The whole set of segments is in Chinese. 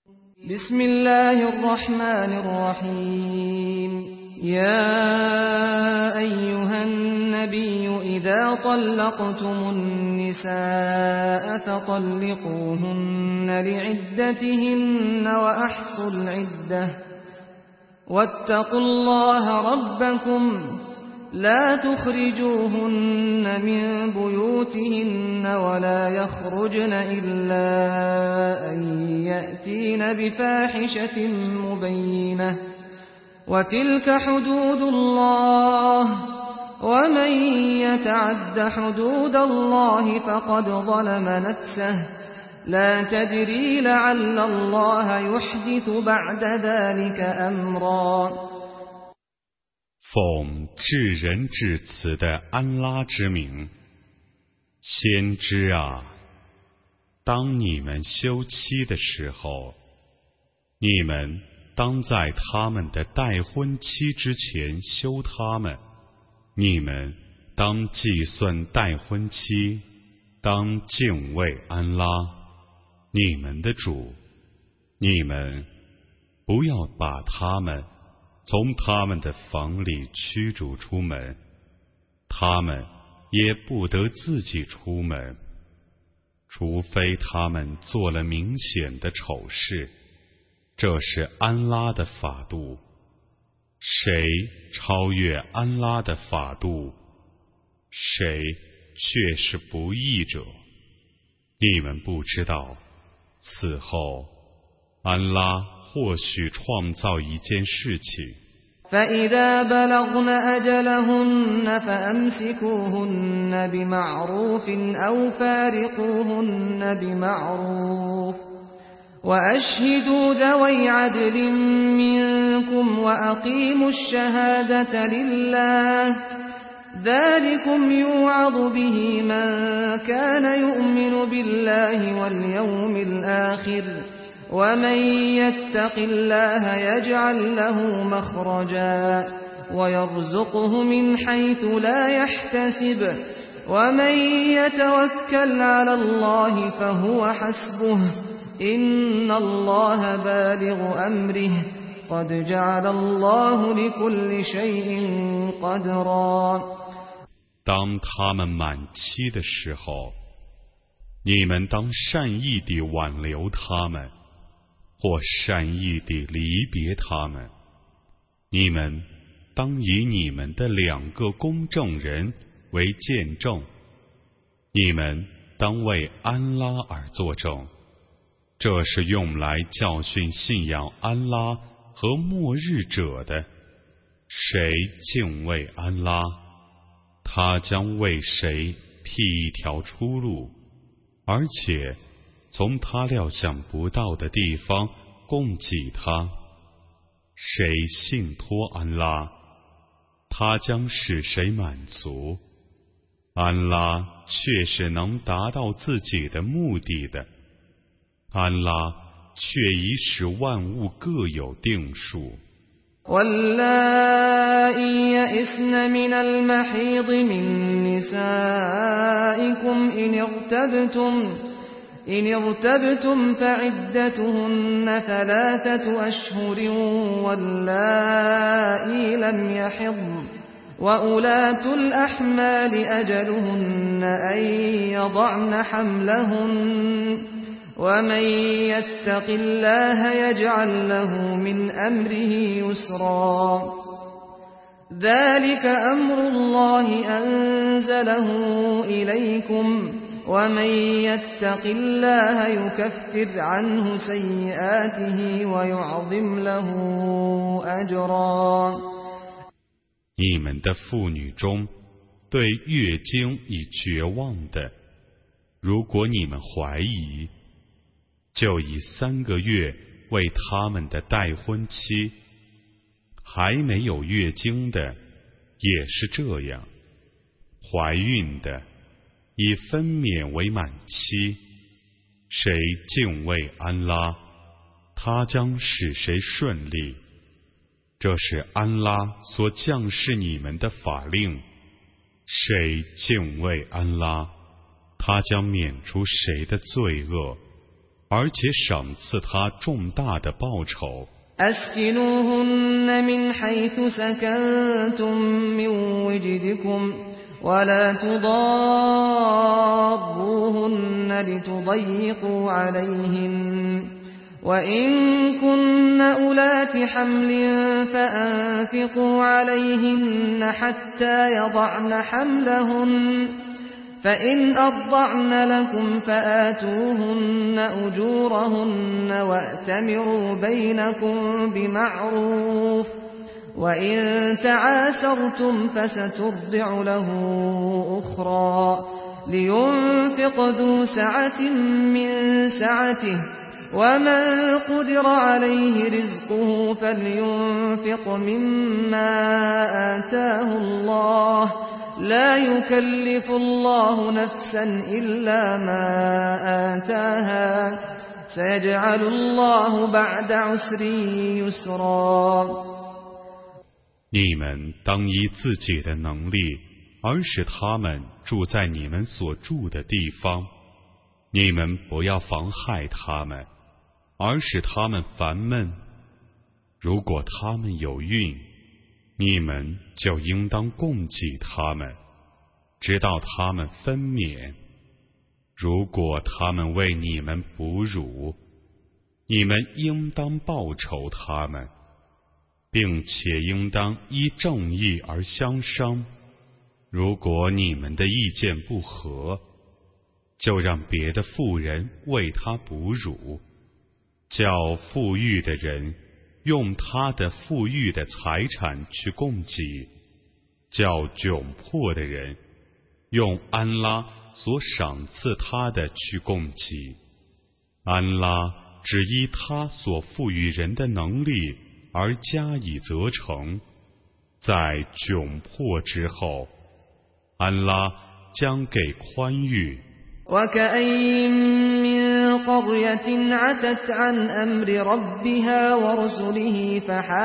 بسم الله الرحمن الرحيم يا أيها النبي إذا طلقتم النساء فطلقوهن لعدتهن وأحصوا العدة واتقوا الله ربكم لا تخرجوهن من بيوتهن ولا يخرجن إلا أن يأتين بفاحشة مبينة وتلك حدود الله ومن يتعد حدود الله فقد ظلم نفسه لا تدري لعل الله يحدث بعد ذلك أمرا 奉至仁至慈的安拉之名，先知啊，当你们休妻的时候，你们当在他们的待婚期之前休他们，你们当计算待婚期，当敬畏安拉，你们的主，你们不要把他们从他们的房里驱逐出门，他们也不得自己出门，除非他们做了明显的丑事。这是安拉的法度，谁超越安拉的法度，谁却是不义者。你们不知道，此后安拉或许创造一件事情。 فإذا بلغن أجلهن فأمسكوهن بمعروف أو فارقوهن بمعروف وأشهدوا ذوي عدل منكم وأقيموا الشهادة لله ذلكم يوعظ به من كان يؤمن بالله واليوم الآخر ومن يتق الله يجعل له مخرجا ويرزقه من حيث لا يحتسب ومن يتوكل على الله فهو حسبه إن الله بالغ أمره قد جعل الله لكل شيء قدرا 当他们满期的时候，你们当善意地挽留他们，或善意地离别他们，你们当以你们的2个公证人为见证，你们当为安拉而作证，这是用来教训信仰安拉和末日者的。谁敬畏安拉，他将为谁辟一条出路，而且从他料想不到的地方供给他。谁信托安拉，他将使谁满足。安拉却是能达到自己的目的的，安拉却已使万物各有定数。 واللائي يئسن من المحيض من نسائكم إن ارتبتم فعدتهن 3 أشهر واللائي لم يحضن وأولاة الأحمال أجلهن أن يضعن حملهن ومن يتق الله يجعل له من أمره يسرا ذلك أمر الله أنزله إليكم ومن يتق الله يكفر عنه سيئاته ويعظم له أجرا 你们的妇女中对月经已绝望的，如果你们怀疑，就以3个月为他们的待婚期，还没有月经的也是这样，怀孕的以分娩为满期。谁敬畏安拉，他将使谁顺利。这是安拉所降示你们的法令。谁敬畏安拉，他将免除谁的罪恶。 而且赏赐他重大的报酬。 أسكنوهن من حيث سكنتم من وجدكم ولا تضاروهن لتضيقوا عليهن وإن كن أولات حمل فأنفقوا عليهن حتى يضعن حملهن فإن أرضعن لكم فآتوهن أجورهن وأتمروا بينكم بمعروف وإن تعاسرتم فسترضع له أخرى لينفق ذو سعة من سعته ومن قدر عليه رزقه فلينفق مما آتاه الله لا يكلف الله نفسا إلا ما آتاها سيجعل الله بعد عسر يسرا。 你们当依自己的能力，而使他们住在你们所住的地方。你们不要妨害他们，而使他们烦闷。如果他们有孕，你们就应当供给他们，直到他们分娩。如果他们为你们哺乳，你们应当报酬他们，并且应当依正义而相商。如果你们的意见不合，就让别的妇人为他哺乳，叫富裕的人用他的富裕的财产去供给，叫窘迫的人用安拉所赏赐他的去供给。安拉只依他所赋予人的能力而加以责成，在窘迫之后，安拉将给宽裕。 وكأين من قرية عتت عن أمر ربها ورسله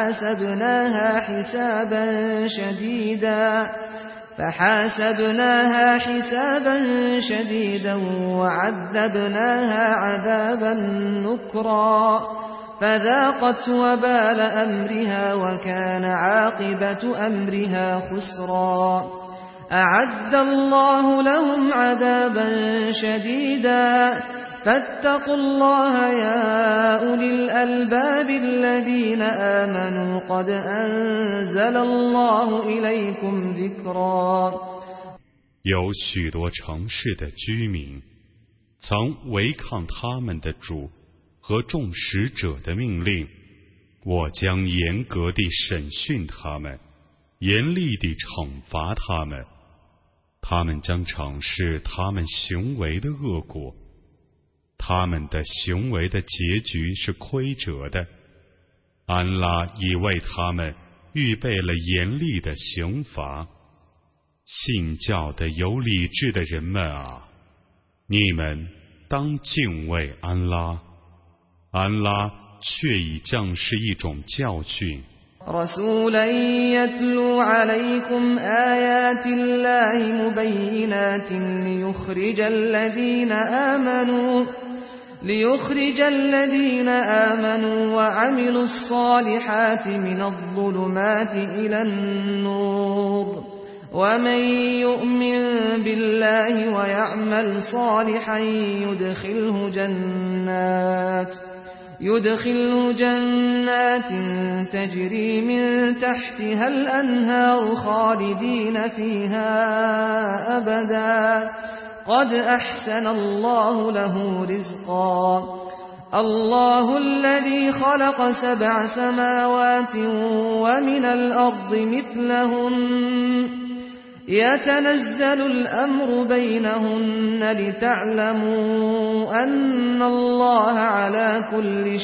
فحاسبناها حسابا شديدا وعذبناها عذابا نكرا فذاقت وبال أمرها وكان عاقبة أمرها خسرا أعد الله لهم عذابا شديدا فاتقوا الله يا أولي الألباب الذين آمنوا قد أنزل الله إليكم ذكرا。 有许多城市的居民曾违抗他们的主和众使者的命令，我将严格地审讯他们，严厉地惩罚他们，他们将尝试他们行为的恶果，他们的行为的结局是亏折的。安拉已为他们预备了严厉的刑罚。信教的有理智的人们啊，你们当敬畏安拉，安拉却已降示一种教训。 رسولا يتلو عليكم آيات الله مبينات ليخرج الذين آمنوا وعملوا الصالحات من الظلمات إلى النور ومن يؤمن بالله ويعمل صالحا يدخله جنات تجري من تحتها الأنهار خالدين فيها أبدا قد أحسن الله له رزقا الله الذي خلق 7 سماوات ومن الأرض مثلهن يتنزل الأمر بينهن لتعلموا أن الله على كل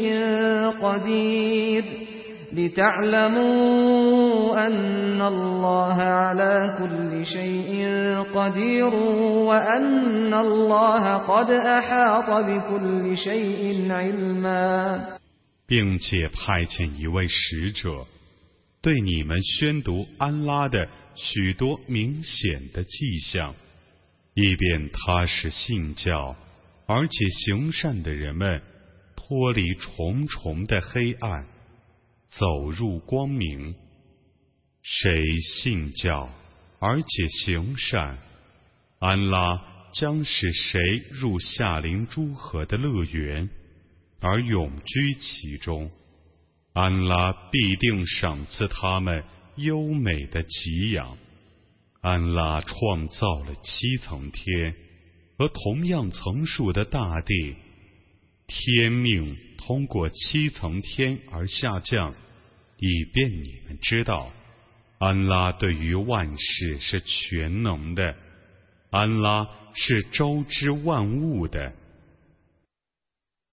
شيء قدير وأن الله قد أحاط بكل شيء علما。 并且派遣一位使者，对你们宣读安拉的许多明显的迹象，以便他使信教而且行善的人们脱离重重的黑暗，走入光明。谁信教而且行善，安拉将使谁入夏林诸河的乐园，而永居其中。安拉必定赏赐他们优美的给养。安拉创造了7层天和同样层数的大地，天命通过7层天而下降，以便你们知道，安拉对于万事是全能的，安拉是周知万物的。